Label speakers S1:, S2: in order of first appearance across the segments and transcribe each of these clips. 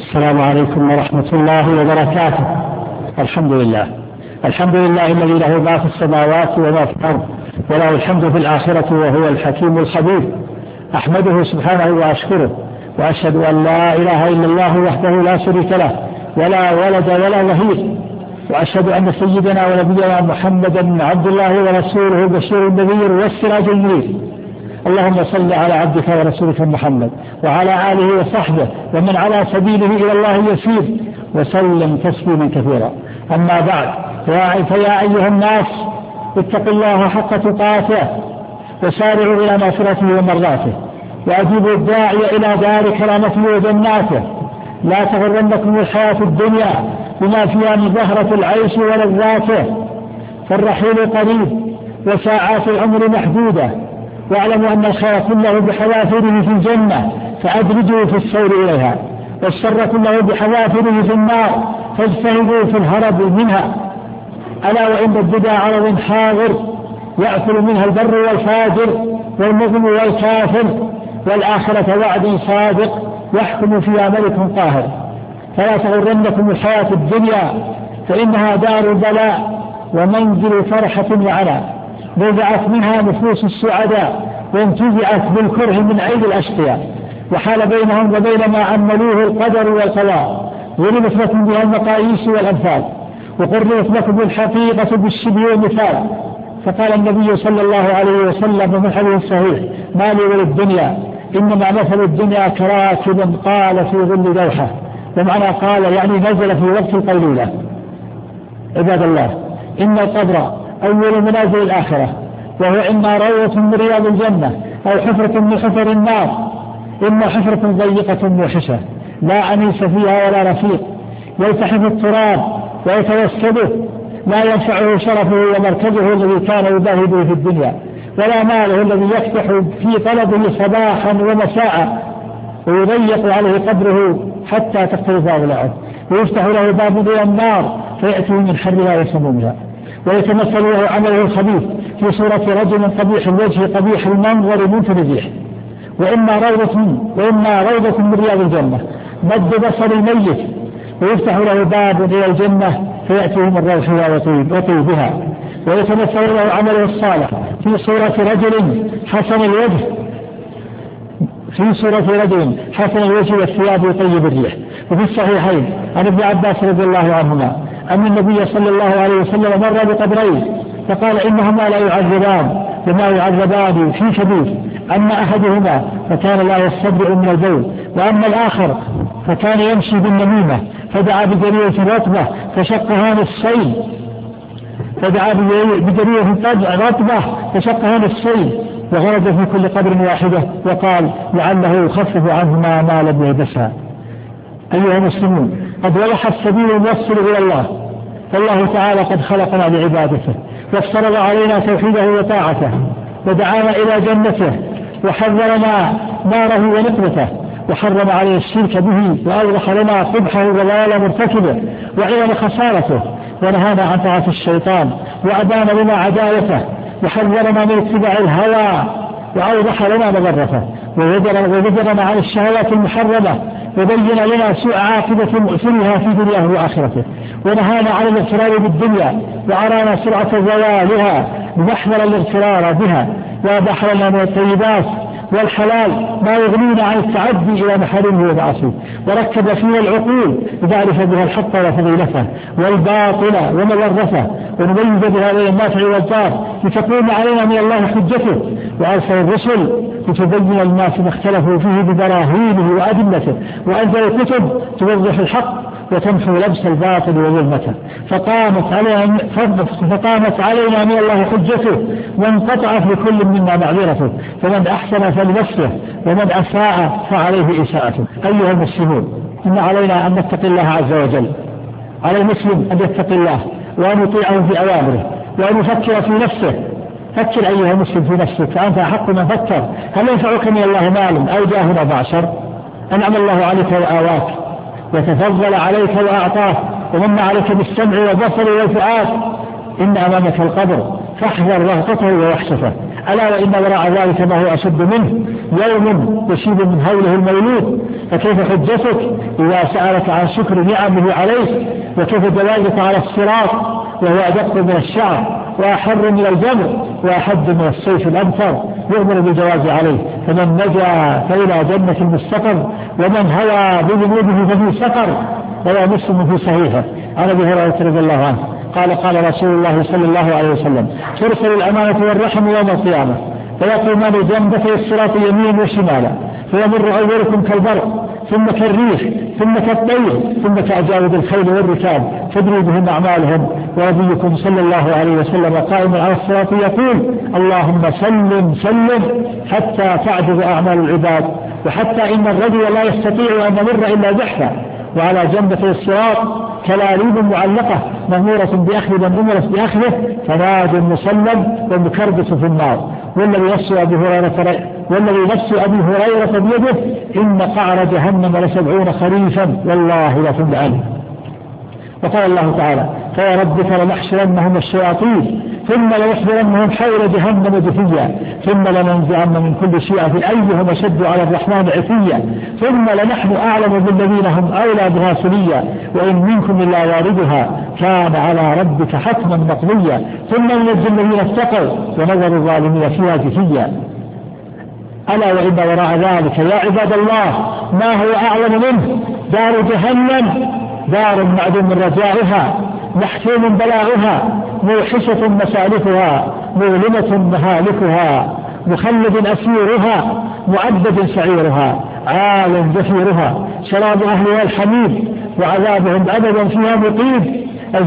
S1: السلام عليكم ورحمة الله وبركاته. الحمد لله الذي له ما في السماوات وما في الأرض، وله الحمد في الآخرة وهو الحكيم الخبير. أحمده سبحانه وأشكره، وأشهد أن لا إله إلا الله وحده لا شريك له ولا ولد ولا ظهير، وأشهد أن سيدنا ونبينا محمدا عبد الله ورسوله البشير النذير والسراج المنير. اللهم صل على عبدك ورسولك محمد وعلى آله وصحبه ومن على سبيله إلى الله يسير، وسلم تسليما كثيرا. أما بعد، فيا أيها الناس اتقوا الله حق تقاته وسارعوا إلى مغفرته ومرضاته، وأجيبوا الداعي إلى دار كرامته وجناته. لا تغرنكم الحياة الدنيا بما فيها من زهرة العيش ولذاته، فالرحيل قريب وساعات العمر محدودة، واعلموا أن الخير كله بحوافره في الجنة فأدرجوا في السير إليها، والشر كله بحوافره في النار فاجتهدوا في الهرب منها. ألا وإن الدنيا عرض حاضر يأكل منها البر والفاجر والمؤمن والكافر، والآخرة وعد صادق يحكم فيها ملك قاهر. فلا تغرنكم الحياة الدنيا فإنها دار البلاء ومنزل فرحة وعناء، نزعت منها نفوس السعداء وانتزعت بالكره من عيد الأشقياء، وحال بينهم وبين ما عملوه القدر والقضاء، ظلمت لكم بها المقاييس والأمثال، وقررت لكم الحقيقة بالشبه والمثال. فقال النبي صلى الله عليه وسلم من حديث صحيح: ما لي وللدنيا إنما مثل الدنيا كراكب قال في ظل دوحة. ومعنى قال يعني نزل في وقت القيلولة. عباد الله، إن القبر أول منازل الآخرة، وهو إما روضة من رياض الجنة أو حفرة من حفر النار، إما حفرة ضيقة موحشة لا أنيس فيها ولا رفيق، يلتحف التراب ويتوسده، لا ينفعه شرفه ومركزه الذي كان يباهي به في الدنيا، ولا ماله الذي يفتح في طلبه صباحا ومساء، ويضيق عليه قبره حتى تختلف أضلاعه، ويفتح له باب إلى النار فيأتي من حرها وسمومها، ويتمثل له عمله الخبيث في صورة رجل قبيح الوجه قبيح المنظر منتن الريح. وإما روضة من رياض الجنة مد بصر الميت، ويفتح له باب إلى الجنة فيأتيه من روحها وطيبها، ويتمثل له عمله الصالح في صورة رجل حسن الوجه والثياب يطيب الريح. وفي الصحيحين عن ابن عباس رضي الله عنهما أن النبي صلى الله عليه وسلم مر بقبرين فقال: إنهما لا يعذبان وما يعذبان في كبير، أما أحدهما فكان لا يستبرئ من البول، وأما الآخر فكان يمشي بالنميمة، فدعا بجرية رطبة فشقها نصفين وغرد في كل قبر واحدة، وقال: لعله يخفف عنهما ما لم يلبسها. أيها المسلمون، قد وضح السبيل الموصل إلى الله، فالله تعالى قد خلقنا لعبادته، وافترض علينا توحيده وطاعته، ودعانا إلى جنته، وحذرنا ناره ونقمته، وحرم عليه الشرك به، وأوضح لنا قبحه وضلال مرتكبه وعظم خسارته، ونهانا عن طاعة الشيطان، وأبان لنا عدالته، وحذرنا من اتباع الهوى، وأوضح لنا مضرته، وزجرنا عن الشهوات المحرمة، وبين لنا سوء عاقبة مؤثرها في دنياه وآخرته، ونهانا عن الاغترار بالدنيا، وأرانا سرعة زوالها نحذر الاغترار بها، وأباح لنا من الطيبات والحلال ما يغنينا عن التعدي إلى محارمه ومعاصيه، وركب فينا العقول لنعرف بها الحق وفضيلته والباطل ومضرته، ونميز بها بين النافع والضار، لتكون علينا من الله حجته، وأرسل الرسل لتبين للناس ما اختلفوا فيه ببراهينه وأدلته، وأنزل الكتب توضح الحق وتمحو لبس الباطل وظلمته، فقامت علينا من الله حجته، وانقطعت لكل منا معذرته، فمن أحسن فلنفسه ومن أساء فعليه إساءته. أيها المسلمون، إن علينا أن نتقي الله عز وجل. على المسلم أن يتقي الله وأن يطيعه في أوامره، وأن يفكر في نفسه. فكر أيها المسلم في نفسك، فأنت أحق من فكر. هل ينفعك من الله مال أو جاه أو معشر؟ أنعم الله عليك وآواك، وتفضل عليك وأعطاك، ومن عليك بالسمع والبصر والفؤاد. إن أمامك القبر فاحذر رهقته ووحشته. ألا وإن وراء ذلك ما هو أشد منه، يوم يشيب من هوله المولود، فكيف حجتك إذا سألك عن شكر نعمه عليك، وكيف جوازك على الصراط وهو أدق من الشعر وأحر من الجمر وأحد من السيف الأمطر، يؤمر بالجواز عليه، فمن نجا فإلى جنة المستقر، ومن هوى بذنوبه ففي سقر. رواه مسلم في صحيحه عن أبي هريرة رضي الله عنه قال قال رسول الله صلى الله عليه وسلم: ترسل الأمانة والرحم يوم القيامة فيقومان جنبتي الصراط يمين وشمالا، فيمر أولكم كالبرق ثم كالريح ثم كالطير ثم كأجاود الخيل والركاب تدري بهم أعمالهم، ونبيكم صلى الله عليه وسلم قائم على الصراط يقول: اللهم سلم سلم حتى تعجز أعمال العباد، وحتى إن الرجل لا يستطيع أن يمر إلا زحفا، وعلى جنبتي الصراط كلاليب معلقة مأمورة بأخذ من أمرت بأخذه، فناد مسلم ومكربس في النار. والذي نفس أبي هريرة بيده إن قعر جهنم ل70 خريفا والله لا تبعد. وقال الله تعالى: فوربك لنحشرنهم الشياطين ثم ليحضرنهم حول جهنم جثيا ثم لننزعن من كل شيعة أيهم أشد على الرحمن عتيا ثم لنحن أعلم بالذين هم أولى بها سليا وإن منكم إلا واردها كان على ربك حتما مقضيا ثم ننجي الذين اتقوا ونذر الظالمين فيها جثيا. ألا وإن وراء ذلك يا عباد الله ما هو أعلم منه، دار جهنم دار معدوم رجائها محسوم بلاغها موحشة مسالكها مظلمة مهالكها مخلد أسيرها مؤبد سعيرها عال زفيرها شراب أهلها الحميد وعذابهم أبدا فيها مقيم.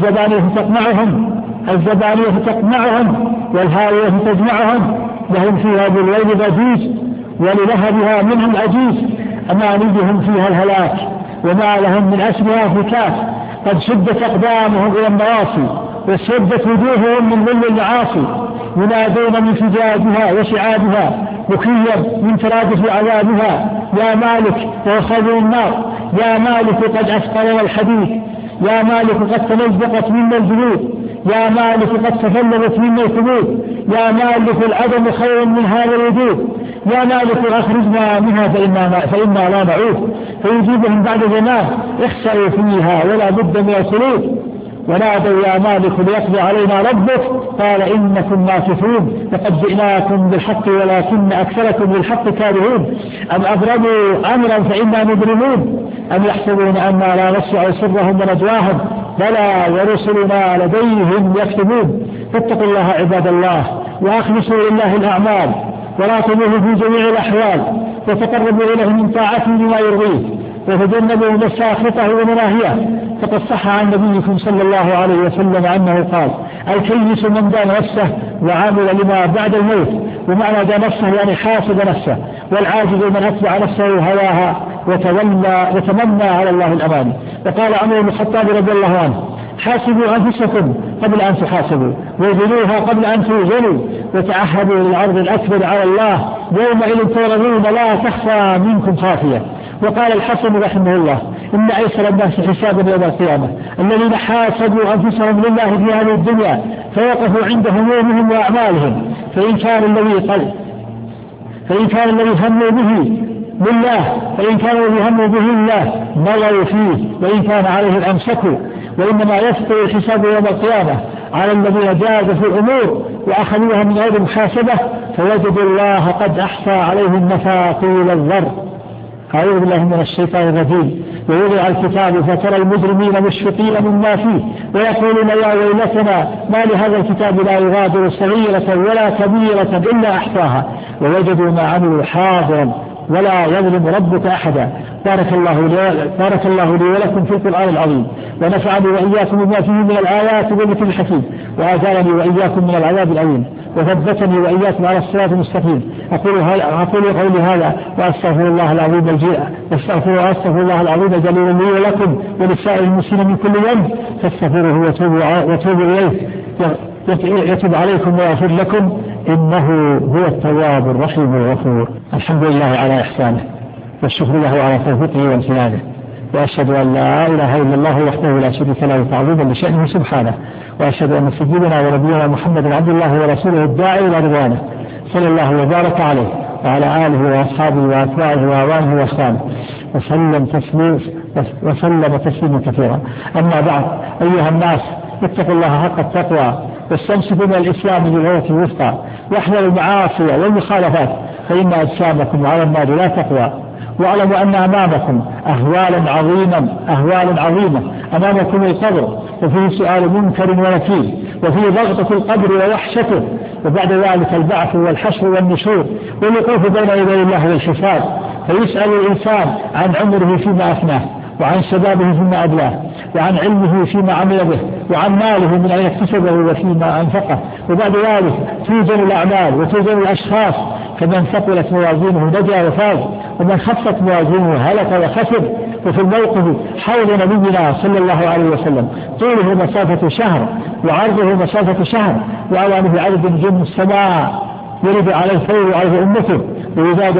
S1: الزبانية تقمعهم والهاوية تجمعهم لهم فيها بالويل ضجيج وللهبها منهم أجيج أمانيهم فيها الهلاك وما لهم من أسمها فكاك قد شدت أقدامهم إلى النواصي وشدت وجوههم من ظل المعاصي ينادون من فجاجها وشعابها مكيا من ترادف عذابها يا مالك وخذوا النار يا مالك قد أثقلنا الحديد يا مالك قد تمزقت منا الجلود يا مالك قد تفلت منا الثبوت يا مالك العدم خير من هذا الوجود يا مالك أخرجنا منها فإنا لا نعود فيجيبهم بعد زمان اخسروا فيها ولا بد من الخلود ونادوا يا مالك ليقضي علينا ربك قال إنكم ماكثون لقد جئناكم بالحق ولكن أكثركم بالحق كارهون أم أبرموا أمرا فإنا مبرمون أم يحسبون أننا لا نسمع سرهم ونجواهم بلى ورسلنا لديهم يكتبون. فاتقوا الله عباد الله وأخلصوا لله الأعمال وراقبوه في جميع الأحوال وتقربوا إليه من طاعته بما يرضيه وتجنبوا مساخطه ومناهيه. فقد صح عن نبيكم صلى الله عليه وسلم أنه قال الكيس من دان نفسه وعامل لما بعد الموت ومعنى دان نفسه يعني حاسب نفسه والعاجز من أتبع نفسه هواها وتمنى على الله الأمان. وقال عمر بن الخطاب رضي الله عنه حاسبوا أنفسكم قبل أن تحاسبوا وزنوها قبل أن توزنوا وتعهدوا للعرض الأكبر على الله يومئذ تورثون لا تخفى منكم خافية. وقال الحسن رحمه الله إن أيسر الناس حسابا يوم القيامة الذين حاسبوا أنفسهم لله في هذه الدنيا فوقفوا عند همومهم وأعمالهم فإن كان الذي هموا به لله مضوا فيه وإن كان عليه الأمسكوا وإنما يفتر الحساب يوم القيامة على الذين جازوا في الأمور وأخذوها من غير محاسبة فوجدوا الله قد أحصى عليهم مفاقيل الذر. أعوذ بالله من الشيطان الرجيم. ووضع الكتاب فترى المجرمين مشفقين مما فيه ويقولون يا ويلتنا ما لهذا الكتاب لا يغادر صغيرة ولا كبيرة إلا أحصاها ووجدوا ما عملوا حاضرا ولا يظلم ربك أحدا. بارك الله لي ولكم في القرآن العظيم ونفعني وإياكم بما فيه من الآيات والذكر الحكيم وآجرني وإياكم من العذاب الأليم وثبتني وإياكم على الصراط المستقيم. أقول قولي هذا وأستغفر الله العظيم الجليل لي ولكم ولسائر المسلمين من كل ذنب فاستغفروه وتوبوا إليه يتوب عليكم ويغفر لكم إنه هو التواب الرحيم الغفور. الحمد لله على إحسانه والشكر له على توفيقه وامتنانه وأشهد أن لا إله إلا الله وحده لا شريك له تعظيما لشأنه سبحانه وأشهد أن سيدنا ونبينا محمد عبد الله ورسوله الداعي إلى رضوانه صلى الله وبارك عليه وعلى آله وأصحابه وأتباعه وأعوانه وأصحابه وسلم تسليما كثيرا. أما بعد، أيها الناس، اتقوا الله حق التقوى واستمسكوا من الإسلام بالعروة الوثقى واحذروا المعاصي والمخالفات فإن أجسامكم على النار لا تقوى. واعلموا أن أمامكم أهوالا عظيمة أمامكم القبر وفيه سؤال منكر ونكير وفيه ضغطة القبر ووحشته وبعد ذلك البعث والحشر والنشور والوقوف بين يدي الله والحساب فيسأل الإنسان عن عمره فيما أفناه وعن شبابه فيما أبلاه وعن علمه فيما عمل به وعن ماله من أين اكتسبه وفيما أنفقه وبعد ذلك توزن الأعمال وتوزن الأشخاص فمن ثقلت موازينه نجا وفاز ومن خفت موازينه هلك وخسر. وفي الموقف حول نبينا صلى الله عليه وسلم طوله مسافة شهر وعرضه مسافة شهر وعلى عدد نجوم السماء يرد عليه الخير وعليه أمته ويزاد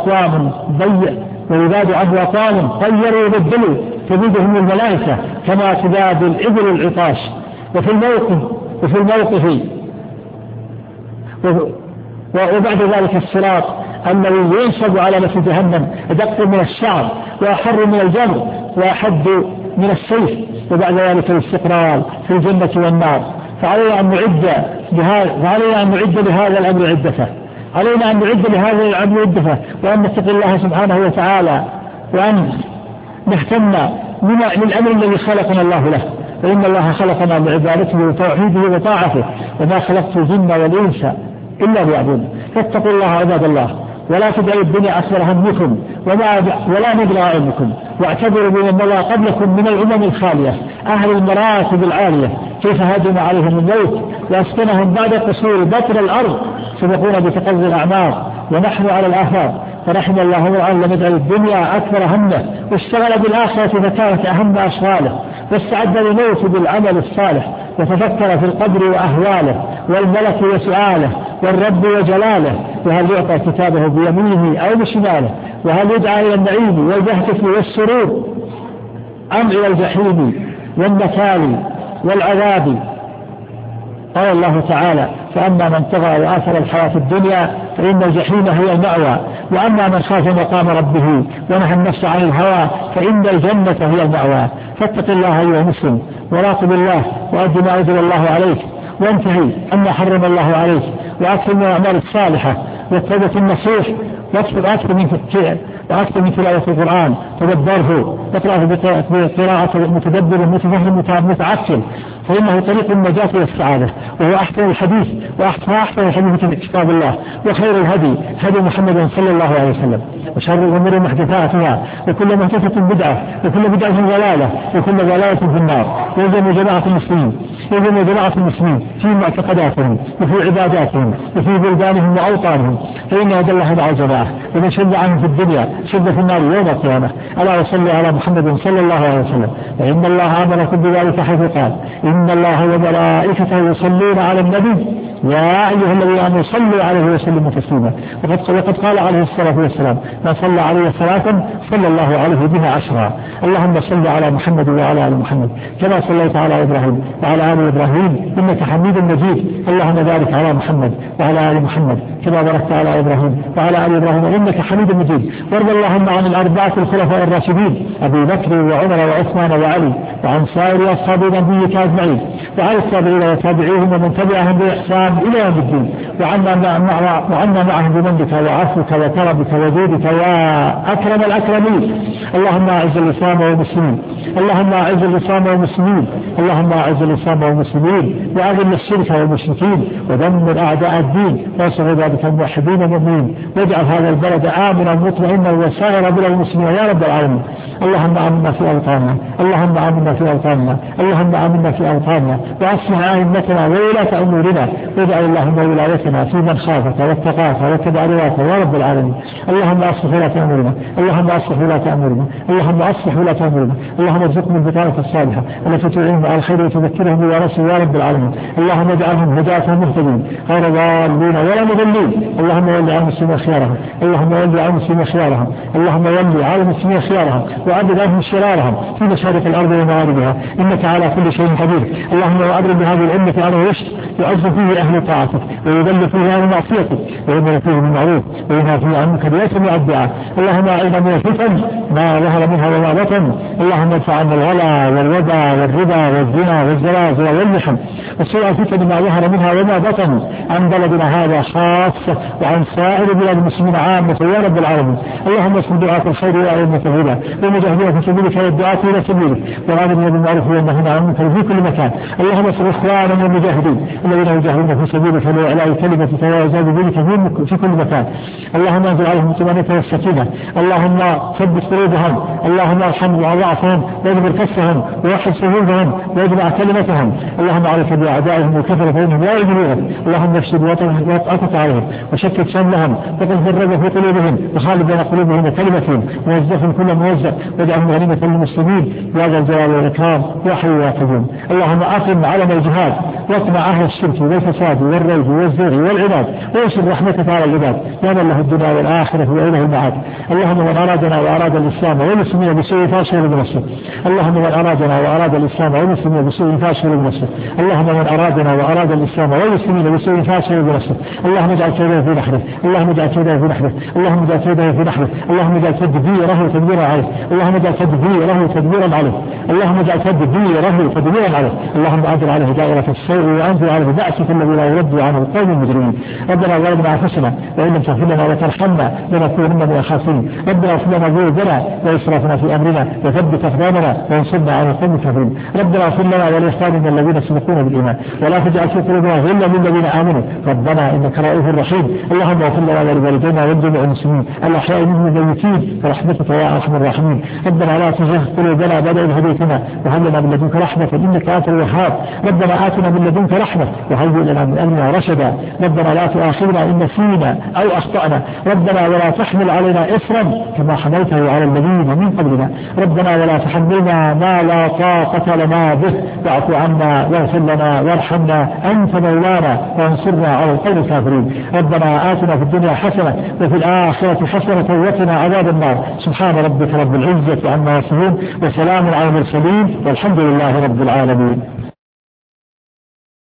S1: عنه أقوام طيروا وبدلوا تزيدهم الملائكة كما تزاد الإبل العطاش. وفي الموقف وبعد ذلك الصراط الذي ينصب على نفس جهنم أدق من الشعر وأحر من الجمر وأحد من السيف وبعد ذلك الاستقرار في الجنة والنار. فعلينا أن نعد لهذا الأمر عدته وأن نتقي الله سبحانه وتعالى وأن نهتم للأمر الذي خلقنا الله له فإن الله خلقنا لعبادته وتوحيده وطاعته وما خلقت الجن والإنس إلا ليعبدون. فاتقوا الله عباد الله ولا تدعوا الدنيا أكبر همكم ولا مبلغ علمكم واعتبروا بمن مضى قبلكم من الأمم الخالية أهل المراتب العالية كيف هاجم عليهم الموت وأسكنهم بعد قصور بطر الأرض سبقونا بتقضي الأعمار ونحن على الآثار. فرحم الله امرأ لم يجعل الدنيا أكبر همه واشتغل بالآخرة فكانت أهم أشغاله واستعد للموت بالعمل الصالح وتفكر في القبر وأهواله والملك وسؤاله والرب وجلاله وهل يعطى كتابه بيمينه أو بشماله وهل يدعى إلى النعيم والبهجة والسرور أم إلى الجحيم والنكال والعذاب. قال الله تعالى فأما من طغى وآثر الحياة الدنيا فإن الجحيم هي المأوى وأما من خاف مقام ربه ونهى النفس عن الهوى فإن الجنة هي المأوى. فاتق الله أيها المسلم وراقب الله وأد ما أنزل الله عليك وانتهي عما حرم الله عليك وأكثر من الأعمال الصالحة والتوبة النصوح وأكثر من تلاوة القرآن تدبره واقرأه بقراءة متدبر متفهم متعقل فإنه طريق النجاة والسعادة وهو أحسن الحديث في كتاب الله وخير الهدي هدي محمد صلى الله عليه وسلم وشر الأمور محدثاتها وكل محدثة بدعة وكل بدعة ضلالة وكل ضلالة في النار. يلزم جماعة المسلمين في معتقداتهم وفي عباداتهم وفي بلدانهم وأوطانهم فإن يد الله مع الجماعة ومن شد عنهم في الدنيا شد في النار يوم القيامة. ألا وصلي على محمد صلى الله عليه وسلم فإن الله أمركم بذلك حيث قال إن الله وملائكته يصلون على النبي يا أيها الذين آمنوا صلوا عليه وسلموا تسليما. وقد قال عليه الصلاة والسلام من صلى عليه صلاة صلى الله عليه بها 10. اللهم صل على محمد وعلى آل محمد كما صليت على إبراهيم وعلى آل إبراهيم إنك حميد مجيد. اللهم بارك على محمد وعلى آل محمد كما باركت على إبراهيم وعلى آل إبراهيم إنك حميد مجيد. وارض اللهم عن الأربعة الخلفاء الراشدين أبي بكر وعمر وعثمان وعلي وعن سائر أصحاب نبيك أجمعين وعن التابعين وتابعيهم ومن تبعهم بإحسان إلى يوم الدين وعنا معهم بمنك وعفوك وكرمك وجودك يا أكرم الأكرمين. اللهم أعز الإسلام والمسلمين وأذل الشرك والمشركين ودمر أعداء الدين وانصر عبادك الموحدين المؤمنين واجعل هذا البلد آمنا مطمئنا وسائر بلاد المسلمين يا رب العالمين. اللهم آمنا في أوطاننا وأصلح أئمتنا وولاة أمورنا واجعل اللهم ولايتنا في من خافك واتقاك واتبع رضاك يا رب العالمين. اللهم أصلح ولاة أمورنا اللهم ارزقنا البطانة الصالحة التي تعينهم على الخير وتذكرهم بورثه يا رب العالمين. اللهم اجعلهم هداة مهتدين غير ضالين ولا مضلين. اللهم ول على المسلمين خيارهم وعدد عنهم شرارهم في مشارق الأرض ومغاربها إنك على كل شيء قدير. خير. اللهم أبرم بهذه الأمة على رشد يعز فيه أهل طاعتك ويذل فيه أهل معصيتك ويؤمر فيه بالمعروف وينهى فيه عنك بيسمع الدعاء. اللهم أعنا من الفتن ما ظهر منها وما بطن. اللهم ادفع عنا الغلا والوبا والربا والزنا والزلازل والمحن وسوء الفتن ما ظهر منها وما بطن عن بلدنا هذا خاصة وعن سائر بلاد المسلمين عامة يا رب العالمين. اللهم اسم دعاة الخير يا أئمة الهدى ومجاهدين في سبيلك والدعاة إلى سبيلك وآمرنا بالمعروف والنهي عن المنكر في كل مكان. اللهم انصر إخواننا المجاهدين الذين يجاهدون في سبيلك لإعلاء كلمتك وإعزاز دينك في كل مكان. اللهم انزل عليهم الطمأنينة والسكينة. اللهم ثبت قلوبهم. اللهم ارحم ضعفهم واجبر كسهم ووحد صفوفهم واجمع كلمتهم. اللهم عليك بأعدائهم وكفر فإنهم لا يجنون. اللهم افسد وطأتك عليهم وشتت شملهم وقذف الرجل في قلوبهم وخالف بين قلوبهم وكلمتهم ووزقهم كل موزق واجعلهم غنيمة للمسلمين يا ذا الجلال والإكرام يا حي يا قيوم. اللهم أقم علم الجهاد واقمع أهل الشرك والفساد والريب والزيغ والعناد وانشر رحمتك على العباد يا من له الدنيا والآخرة وإله المعاد. اللهم من أرادنا وأراد الإسلام والمسلمين بسوء فاشغل بنصره. اللهم من أرادنا وأراد الإسلام والمسلمين بسوء فاشغل بنصره. اللهم من أرادنا وأراد الإسلام والمسلمين بسوء فاشغل بنصره. اللهم اجعل كيده في نحره. اللهم اجعل كيده في نحره. اللهم اجعل كيده في نحره. اللهم اجعل تدبيره تدبيرا عليه. اللهم اجعل تدبيره تدبيرا عليه. اللهم اجعل تدبيره تدبيرا عليه. اللهم أنزل عليه دائرة السوء وأنزل عليه بأسك الذي لا يرد عنه القوم المجرمين. ربنا ظلمنا أنفسنا وإن لم تغفر لنا وترحمنا لنكونن من الخاسرين. ربنا اغفر لنا ذنوبنا وإسرافنا في أمرنا وثبت أقدامنا وانصرنا على القوم الكافرين. ربنا اغفر لنا ولإخواننا الذين سبقونا بالإيمان ولا تجعل في قلوبنا غلا للذين آمنوا ربنا إنك رؤوف رحيم. اللهم اغفر لنا ولوالدينا ولجميع المسلمين الأحياء منهم الميتين برحمتك يا أرحم الراحمين. ربنا لا تزغ قلوبنا بعد إذ هديتنا وهب لنا من لدنك رحمة إنك أنت الوهاب. ربنا آتنا من لدنك رحمة وهيئ لنا من أمرنا رشدا. ربنا لا تؤاخذنا إن نسينا أو أخطأنا. ربنا ولا تحمل علينا إصرا كما حملته على الذين من قبلنا. ربنا ولا تحملنا ما لا طاقة لنا به واعف عنا واغفر لنا وارحمنا أنت مولانا وانصرنا على القوم الكافرين. ربنا آتنا في الدنيا حسنة وفي الآخرة حسنة وقنا عذاب النار. سبحان ربك رب العزة عما يصفون وسلام على المرسلين والحمد لله رب العالمين.